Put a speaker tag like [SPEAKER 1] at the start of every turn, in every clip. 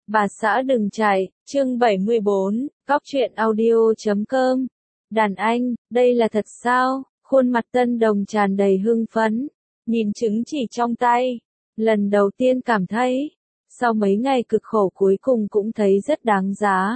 [SPEAKER 1] Bà xã đừng chạy, chương 74, Góc truyện audio.com. Đàn anh, đây là thật sao? Khuôn mặt Tân Đồng tràn đầy hưng phấn, nhìn chứng chỉ trong tay. Lần đầu tiên cảm thấy, sau mấy ngày cực khổ cuối cùng cũng thấy rất đáng giá.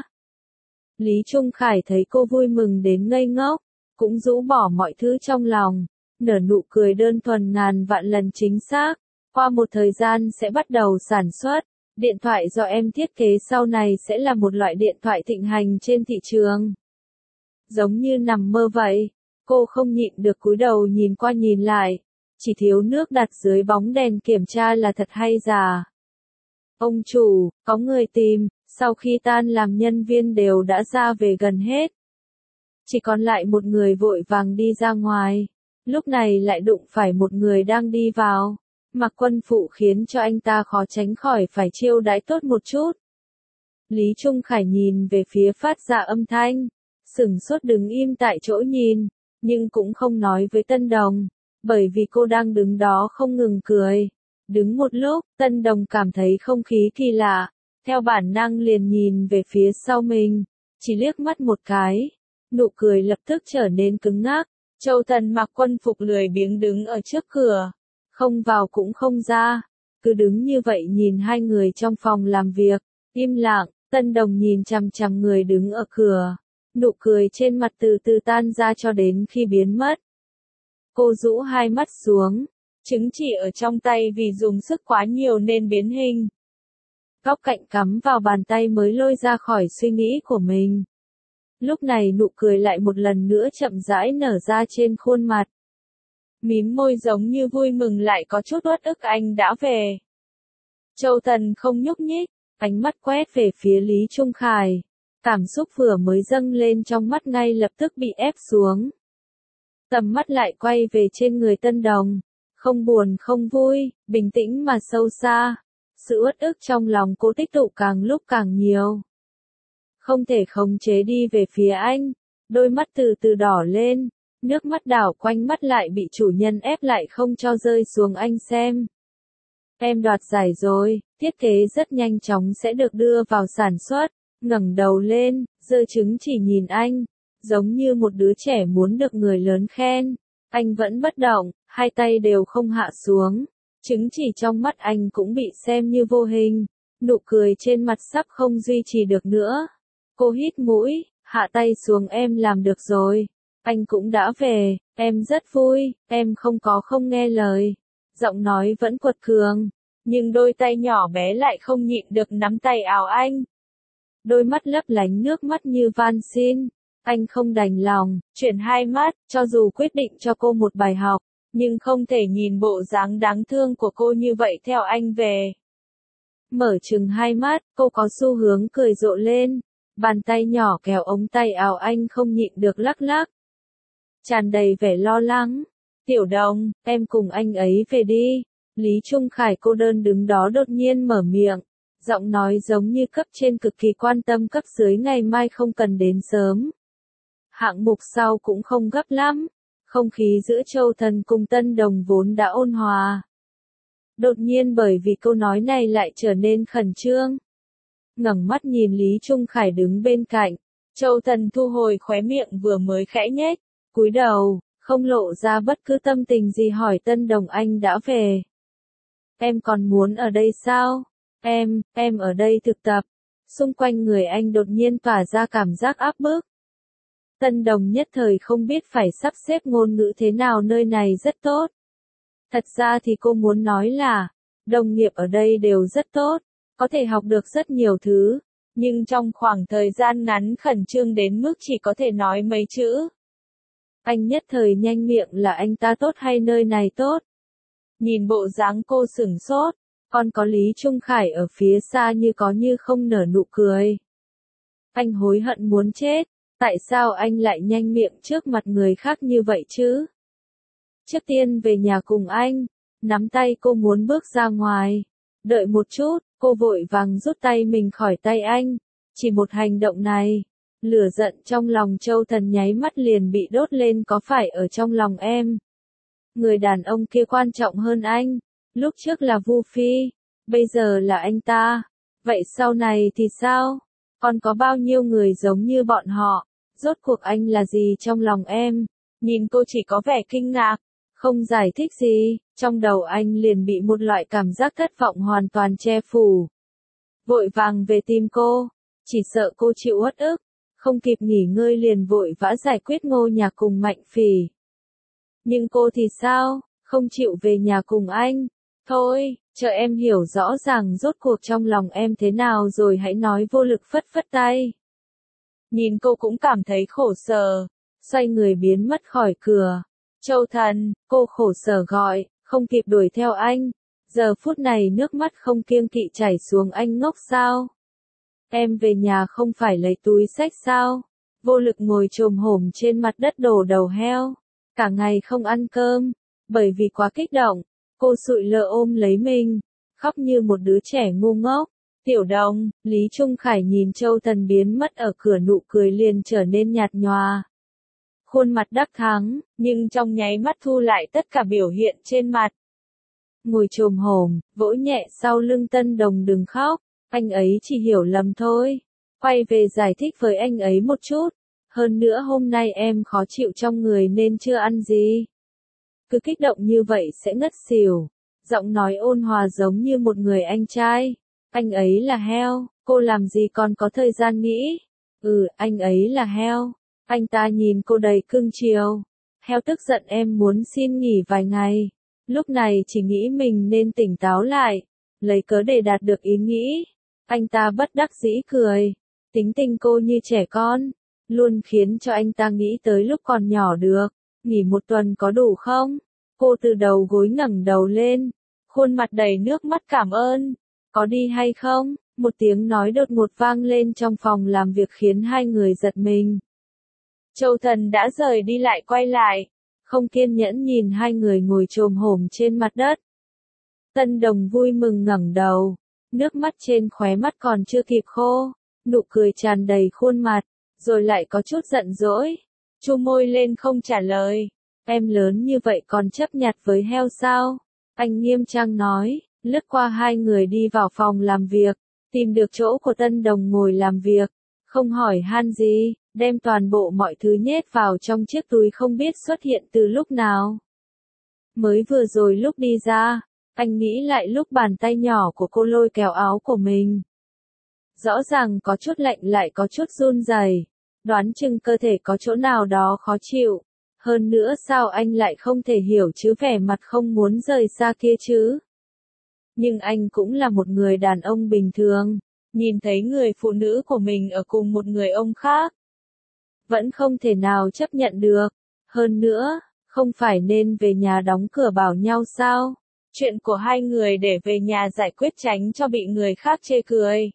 [SPEAKER 1] Lý Trung Khải thấy cô vui mừng đến ngây ngốc, cũng rũ bỏ mọi thứ trong lòng, nở nụ cười đơn thuần ngàn vạn lần chính xác. Qua một thời gian sẽ bắt đầu sản xuất. Điện thoại do em thiết kế sau này sẽ là một loại điện thoại thịnh hành trên thị trường. Giống như nằm mơ vậy, cô không nhịn được cúi đầu nhìn qua nhìn lại, chỉ thiếu nước đặt dưới bóng đèn kiểm tra là thật hay giả. Ông chủ, có người tìm, sau khi tan làm nhân viên đều đã ra về gần hết. Chỉ còn lại một người vội vàng đi ra ngoài, lúc này lại đụng phải một người đang đi vào. Mặc quân phụ khiến cho anh ta khó tránh khỏi phải chiêu đãi tốt một chút. Lý Trung Khải nhìn về phía phát ra âm thanh, sửng sốt đứng im tại chỗ nhìn, nhưng cũng không nói với Tân Đồng, bởi vì cô đang đứng đó không ngừng cười. Đứng một lúc, Tân Đồng cảm thấy không khí kỳ lạ, theo bản năng liền nhìn về phía sau mình, chỉ liếc mắt một cái, nụ cười lập tức trở nên cứng ngắc. Châu Thần mặc quân phục lười biếng đứng ở trước cửa. Không vào cũng không ra, cứ đứng như vậy nhìn hai người trong phòng làm việc, im lặng. Tân Đồng nhìn chằm chằm người đứng ở cửa, nụ cười trên mặt từ từ tan ra cho đến khi biến mất. Cô rũ hai mắt xuống, chứng chỉ ở trong tay vì dùng sức quá nhiều nên biến hình. Góc cạnh cắm vào bàn tay mới lôi ra khỏi suy nghĩ của mình. Lúc này nụ cười lại một lần nữa chậm rãi nở ra trên khuôn mặt. Mím môi giống như vui mừng lại có chút uất ức anh đã về. Châu Thần không nhúc nhích, ánh mắt quét về phía Lý Trung Khải. Cảm xúc vừa mới dâng lên trong mắt ngay lập tức bị ép xuống. Tầm mắt lại quay về trên người Tân Đồng. Không buồn không vui, bình tĩnh mà sâu xa. Sự uất ức trong lòng cô tích tụ càng lúc càng nhiều. Không thể khống chế đi về phía anh. Đôi mắt từ từ đỏ lên. Nước mắt đảo quanh mắt lại bị chủ nhân ép lại không cho rơi xuống anh xem. Em đoạt giải rồi, thiết kế rất nhanh chóng sẽ được đưa vào sản xuất. Ngẩng đầu lên, giơ chứng chỉ nhìn anh, giống như một đứa trẻ muốn được người lớn khen. Anh vẫn bất động, hai tay đều không hạ xuống. Chứng chỉ trong mắt anh cũng bị xem như vô hình. Nụ cười trên mặt sắp không duy trì được nữa. Cô hít mũi, hạ tay xuống em làm được rồi. Anh cũng đã về, em rất vui, em không nghe lời. Giọng nói vẫn quật cường, nhưng đôi tay nhỏ bé lại không nhịn được nắm tay áo anh. Đôi mắt lấp lánh nước mắt như van xin. Anh không đành lòng, chuyển hai mắt, cho dù quyết định cho cô một bài học, nhưng không thể nhìn bộ dáng đáng thương của cô như vậy theo anh về. Mở chừng hai mắt, cô có xu hướng cười rộ lên. Bàn tay nhỏ kéo ống tay áo anh không nhịn được lắc lắc. Tràn đầy vẻ lo lắng. Tiểu Đồng, em cùng anh ấy về đi. Lý Trung Khải cô đơn đứng đó đột nhiên mở miệng. Giọng nói giống như cấp trên cực kỳ quan tâm cấp dưới ngày mai không cần đến sớm. Hạng mục sau cũng không gấp lắm. Không khí giữa Châu Thần cùng Tân Đồng vốn đã ôn hòa. Đột nhiên bởi vì câu nói này lại trở nên khẩn trương. Ngẩng mắt nhìn Lý Trung Khải đứng bên cạnh. Châu Thần thu hồi khóe miệng vừa mới khẽ nhếch. Cúi đầu, không lộ ra bất cứ tâm tình gì hỏi Tân Đồng anh đã về. Em còn muốn ở đây sao? Em ở đây thực tập. Xung quanh người anh đột nhiên tỏa ra cảm giác áp bức. Tân Đồng nhất thời không biết phải sắp xếp ngôn ngữ thế nào nơi này rất tốt. Thật ra thì cô muốn nói là, đồng nghiệp ở đây đều rất tốt, có thể học được rất nhiều thứ, nhưng trong khoảng thời gian ngắn khẩn trương đến mức chỉ có thể nói mấy chữ. Anh nhất thời nhanh miệng là anh ta tốt hay nơi này tốt. Nhìn bộ dáng cô sửng sốt, còn có Lý Trung Khải ở phía xa như có như không nở nụ cười. Anh hối hận muốn chết, tại sao anh lại nhanh miệng trước mặt người khác như vậy chứ? Trước tiên về nhà cùng anh, nắm tay cô muốn bước ra ngoài. Đợi một chút, cô vội vàng rút tay mình khỏi tay anh. Chỉ một hành động này. Lửa giận trong lòng Châu Thần nháy mắt liền bị đốt lên có phải ở trong lòng em. Người đàn ông kia quan trọng hơn anh. Lúc trước là Vu Phi, bây giờ là anh ta. Vậy sau này thì sao? Còn có bao nhiêu người giống như bọn họ? Rốt cuộc anh là gì trong lòng em? Nhìn cô chỉ có vẻ kinh ngạc, không giải thích gì, trong đầu anh liền bị một loại cảm giác thất vọng hoàn toàn che phủ. Vội vàng về tìm cô, chỉ sợ cô chịu uất ức, không kịp nghỉ ngơi liền vội vã giải quyết Ngô Nhạc cùng Mạnh Phỉ. Nhưng cô thì sao, không chịu về nhà cùng anh? Thôi, chờ em hiểu rõ ràng rốt cuộc trong lòng em thế nào rồi hãy nói, vô lực phất phất tay. Nhìn cô cũng cảm thấy khổ sở, xoay người biến mất khỏi cửa. Châu Thần, cô khổ sở gọi, không kịp đuổi theo anh. Giờ phút này nước mắt không kiêng kỵ chảy xuống, anh ngốc sao? Em về nhà không phải lấy túi xách sao? Vô lực ngồi chồm hổm trên mặt đất đổ đầu heo. Cả ngày không ăn cơm, bởi vì quá kích động, cô sụi lơ ôm lấy mình, khóc như một đứa trẻ ngu ngốc. Tiểu Đồng, Lý Trung Khải nhìn Châu Thần biến mất ở cửa, nụ cười liền trở nên nhạt nhòa. Khuôn mặt đắc thắng, nhưng trong nháy mắt thu lại tất cả biểu hiện trên mặt. Ngồi chồm hổm, vỗ nhẹ sau lưng Tân Đồng, đừng khóc, anh ấy chỉ hiểu lầm thôi. Quay về giải thích với anh ấy một chút. Hơn nữa hôm nay em khó chịu trong người nên chưa ăn gì. Cứ kích động như vậy sẽ ngất xỉu. Giọng nói ôn hòa giống như một người anh trai. Anh ấy là heo, cô làm gì còn có thời gian nghĩ. Anh ấy là heo. Anh ta nhìn cô đầy cưng chiều. Heo tức giận, em muốn xin nghỉ vài ngày. Lúc này chỉ nghĩ mình nên tỉnh táo lại, lấy cớ để đạt được ý nghĩ. Anh ta bất đắc dĩ cười. Tính tình cô như trẻ con, luôn khiến cho anh ta nghĩ tới lúc còn nhỏ được. Nghỉ một tuần có đủ không? Cô từ đầu gối ngẩng đầu lên, khuôn mặt đầy nước mắt cảm ơn. Có đi hay không? Một tiếng nói đột ngột vang lên trong phòng làm việc khiến hai người giật mình. Châu Thần đã rời đi lại quay lại, không kiên nhẫn nhìn hai người ngồi chồm hổm trên mặt đất. Tân Đồng vui mừng ngẩng đầu, nước mắt trên khóe mắt còn chưa kịp khô, nụ cười tràn đầy khuôn mặt, rồi lại có chút giận dỗi, chu môi lên không trả lời. Em lớn như vậy còn chấp nhặt với heo sao? Anh nghiêm trang nói, lướt qua hai người đi vào phòng làm việc, tìm được chỗ của Tân Đồng ngồi làm việc, không hỏi han gì, đem toàn bộ mọi thứ nhét vào trong chiếc túi không biết xuất hiện từ lúc nào. Mới vừa rồi lúc đi ra, anh nghĩ lại lúc bàn tay nhỏ của cô lôi kéo áo của mình. Rõ ràng có chút lạnh lại có chút run rẩy, đoán chừng cơ thể có chỗ nào đó khó chịu. Hơn nữa sao anh lại không thể hiểu chứ, vẻ mặt không muốn rời xa kia chứ. Nhưng anh cũng là một người đàn ông bình thường, nhìn thấy người phụ nữ của mình ở cùng một người ông khác, vẫn không thể nào chấp nhận được. Hơn nữa, không phải nên về nhà đóng cửa bảo nhau sao? Chuyện của hai người để về nhà giải quyết tránh cho bị người khác chê cười.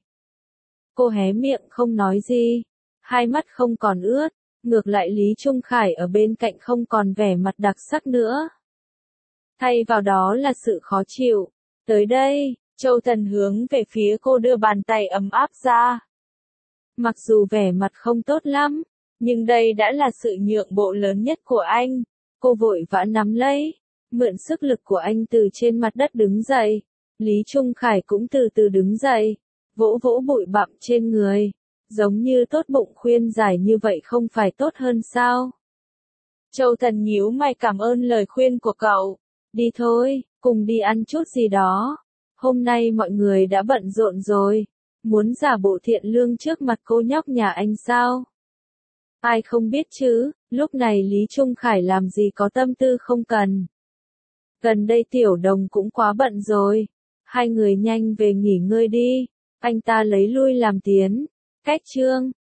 [SPEAKER 1] Cô hé miệng không nói gì, hai mắt không còn ướt, ngược lại Lý Trung Khải ở bên cạnh không còn vẻ mặt đặc sắc nữa. Thay vào đó là sự khó chịu. Tới đây, Châu Thần hướng về phía cô đưa bàn tay ấm áp ra. Mặc dù vẻ mặt không tốt lắm, nhưng đây đã là sự nhượng bộ lớn nhất của anh. Cô vội vã nắm lấy, mượn sức lực của anh từ trên mặt đất đứng dậy. Lý Trung Khải cũng từ từ đứng dậy, vỗ vỗ bụi bặm trên người, giống như tốt bụng khuyên giải, như vậy không phải tốt hơn sao? Châu Thần nhíu mày, cảm ơn lời khuyên của cậu. Đi thôi, cùng đi ăn chút gì đó. Hôm nay mọi người đã bận rộn rồi, muốn giả bộ thiện lương trước mặt cô nhóc nhà anh sao? Ai không biết chứ, lúc này Lý Trung Khải làm gì có tâm tư không cần. Gần đây Tiểu Đồng cũng quá bận rồi, hai người nhanh về nghỉ ngơi đi, anh ta lấy lui làm tiến. Cách chương